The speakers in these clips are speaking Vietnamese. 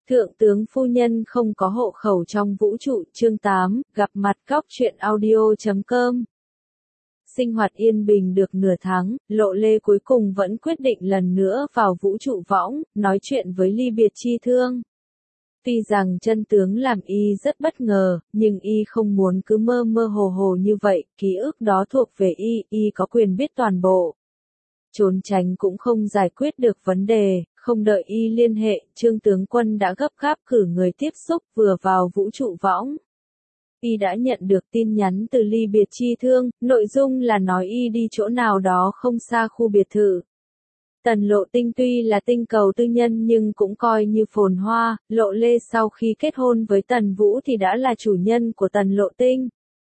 Thượng tướng phu nhân không có hộ khẩu trong vũ trụ, chương 8, gặp mặt góc truyện audio.com. Sinh hoạt yên bình được nửa tháng, Lộ Lê cuối cùng vẫn quyết định lần nữa vào vũ trụ võng, nói chuyện với ly biệt chi thương. Tuy rằng chân tướng làm y rất bất ngờ, nhưng y không muốn cứ mơ mơ hồ hồ như vậy, ký ức đó thuộc về y có quyền biết toàn bộ. Trốn tránh cũng không giải quyết được vấn đề, không đợi y liên hệ, Trương tướng quân đã gấp gáp cử người tiếp xúc vừa vào vũ trụ võng. Y đã nhận được tin nhắn từ ly biệt chi thương, nội dung là nói y đi chỗ nào đó không xa khu biệt thự. Tần Lộ Tinh tuy là tinh cầu tư nhân nhưng cũng coi như phồn hoa, Lộ Lê sau khi kết hôn với Tần Vũ thì đã là chủ nhân của Tần Lộ Tinh.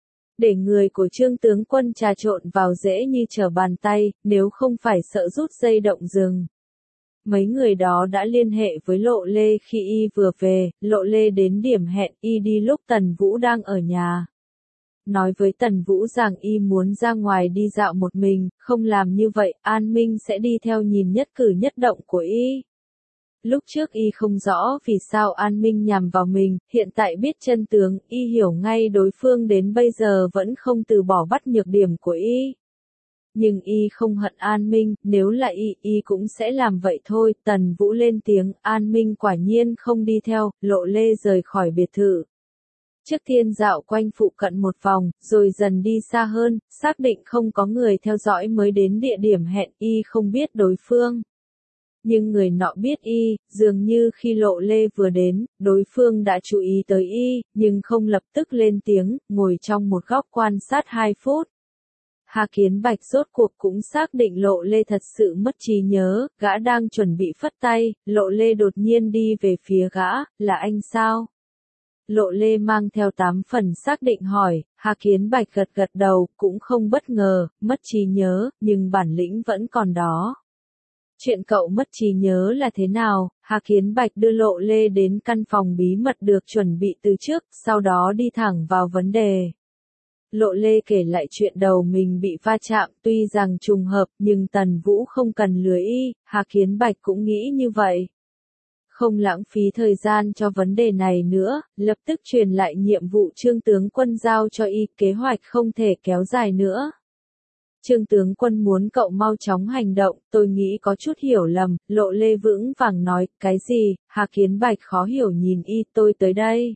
Để người của Trương tướng quân trà trộn vào dễ như trở bàn tay, nếu không phải sợ rút dây động rừng. Mấy người đó đã liên hệ với Lộ Lê khi y vừa về, Lộ Lê đến điểm hẹn y đi lúc Tần Vũ đang ở nhà. Nói với Tần Vũ rằng y muốn ra ngoài đi dạo một mình, không làm như vậy, An Minh sẽ đi theo nhìn nhất cử nhất động của y. Lúc trước y không rõ vì sao An Minh nhằm vào mình, hiện tại biết chân tướng, y hiểu ngay đối phương đến bây giờ vẫn không từ bỏ bắt nhược điểm của y. Nhưng y không hận An Minh, nếu là y cũng sẽ làm vậy thôi. Tần Vũ lên tiếng, An Minh quả nhiên không đi theo, Lộ Lê rời khỏi biệt thự. Trước tiên dạo quanh phụ cận một vòng, rồi dần đi xa hơn, xác định không có người theo dõi mới đến địa điểm hẹn, y không biết đối phương. Nhưng người nọ biết y, dường như khi Lộ Lê vừa đến, đối phương đã chú ý tới y, nhưng không lập tức lên tiếng, ngồi trong một góc quan sát 2 phút. Hà Kiến Bạch rốt cuộc cũng xác định Lộ Lê thật sự mất trí nhớ, gã đang chuẩn bị phất tay, Lộ Lê đột nhiên đi về phía gã, là anh sao? Lộ Lê mang theo 8 phần xác định hỏi, Hà Kiến Bạch gật gật đầu, cũng không bất ngờ, mất trí nhớ, nhưng bản lĩnh vẫn còn đó. Chuyện cậu mất trí nhớ là thế nào? Hà Kiến Bạch đưa Lộ Lê đến căn phòng bí mật được chuẩn bị từ trước, sau đó đi thẳng vào vấn đề. Lộ Lê kể lại chuyện đầu mình bị va chạm, tuy rằng trùng hợp, nhưng Tần Vũ không cần lừa y, Hà Kiến Bạch cũng nghĩ như vậy. Không lãng phí thời gian cho vấn đề này nữa, lập tức truyền lại nhiệm vụ Trương tướng quân giao cho y, kế hoạch không thể kéo dài nữa. Trương tướng quân muốn cậu mau chóng hành động, tôi nghĩ có chút hiểu lầm, Lộ Lê vững vàng nói, cái gì? Hà Kiến Bạch khó hiểu nhìn y, tôi tới đây.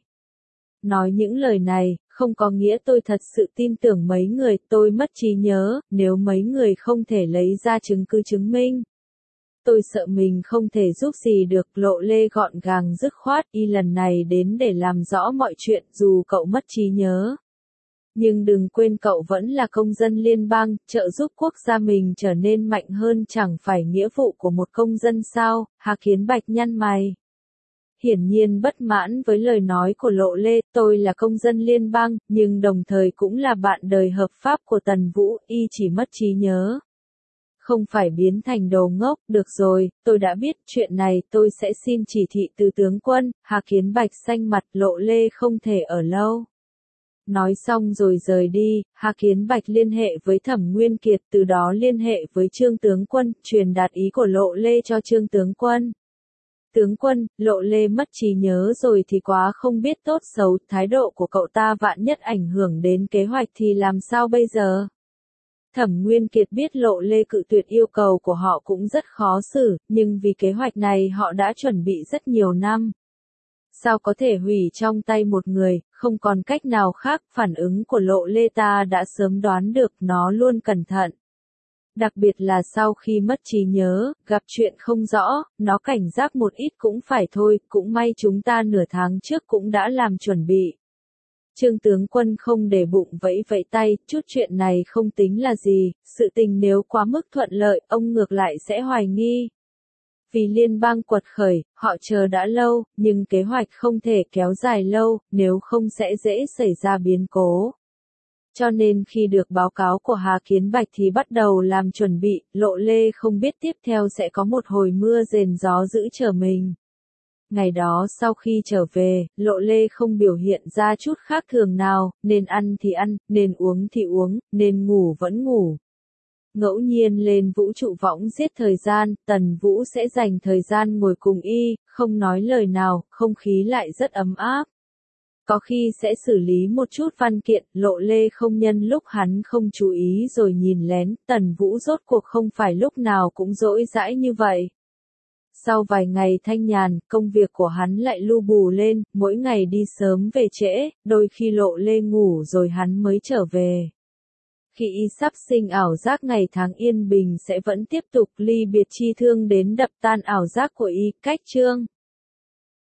Nói những lời này, không có nghĩa tôi thật sự tin tưởng mấy người, tôi mất trí nhớ, nếu mấy người không thể lấy ra chứng cứ chứng minh. Tôi sợ mình không thể giúp gì được, Lộ Lê gọn gàng dứt khoát, y lần này đến để làm rõ mọi chuyện, dù cậu mất trí nhớ. Nhưng đừng quên cậu vẫn là công dân liên bang, trợ giúp quốc gia mình trở nên mạnh hơn chẳng phải nghĩa vụ của một công dân sao? Hà Kiến Bạch nhăn mày. Hiển nhiên bất mãn với lời nói của Lộ Lê, tôi là công dân liên bang, nhưng đồng thời cũng là bạn đời hợp pháp của Tần Vũ, y chỉ mất trí nhớ. Không phải biến thành đồ ngốc, được rồi, tôi đã biết chuyện này, tôi sẽ xin chỉ thị từ tướng quân. Hà Kiến Bạch xanh mặt, Lộ Lê không thể ở lâu. Nói xong rồi rời đi, Hà Kiến Bạch liên hệ với Thẩm Nguyên Kiệt, từ đó liên hệ với Trương tướng quân, truyền đạt ý của Lộ Lê cho Trương tướng quân. Tướng quân, Lộ Lê mất trí nhớ rồi thì quá không biết tốt xấu, thái độ của cậu ta vạn nhất ảnh hưởng đến kế hoạch thì làm sao bây giờ? Thẩm Nguyên Kiệt biết Lộ Lê cự tuyệt yêu cầu của họ cũng rất khó xử, nhưng vì kế hoạch này họ đã chuẩn bị rất nhiều năm. Sao có thể hủy trong tay một người, không còn cách nào khác, phản ứng của Lộ Lê ta đã sớm đoán được, nó luôn cẩn thận. Đặc biệt là sau khi mất trí nhớ, gặp chuyện không rõ, nó cảnh giác một ít cũng phải thôi, cũng may chúng ta nửa tháng trước cũng đã làm chuẩn bị. Trương tướng quân không để bụng vẫy vẫy tay, chút chuyện này không tính là gì, sự tình nếu quá mức thuận lợi, ông ngược lại sẽ hoài nghi. Vì liên bang quật khởi, họ chờ đã lâu, nhưng kế hoạch không thể kéo dài lâu, nếu không sẽ dễ xảy ra biến cố. Cho nên khi được báo cáo của Hà Kiến Bạch thì bắt đầu làm chuẩn bị, Lộ Lê không biết tiếp theo sẽ có một hồi mưa rền gió dữ chờ mình. Ngày đó sau khi trở về, Lộ Lê không biểu hiện ra chút khác thường nào, nên ăn thì ăn, nên uống thì uống, nên ngủ vẫn ngủ. ngẫu nhiên lên vũ trụ võng giết thời gian, Tần Vũ sẽ dành thời gian ngồi cùng y, không nói lời nào, không khí lại rất ấm áp. Có khi sẽ xử lý một chút văn kiện, Lộ Lê không nhân lúc hắn không chú ý rồi nhìn lén, Tần Vũ rốt cuộc không phải lúc nào cũng rỗi rãi như vậy. Sau vài ngày thanh nhàn, công việc của hắn lại lu bù lên, mỗi ngày đi sớm về trễ, đôi khi Lộ Lê ngủ rồi hắn mới trở về. Khi y sắp sinh ảo giác ngày tháng yên bình sẽ vẫn tiếp tục, ly biệt chi thương đến đập tan ảo giác của y, cách chương.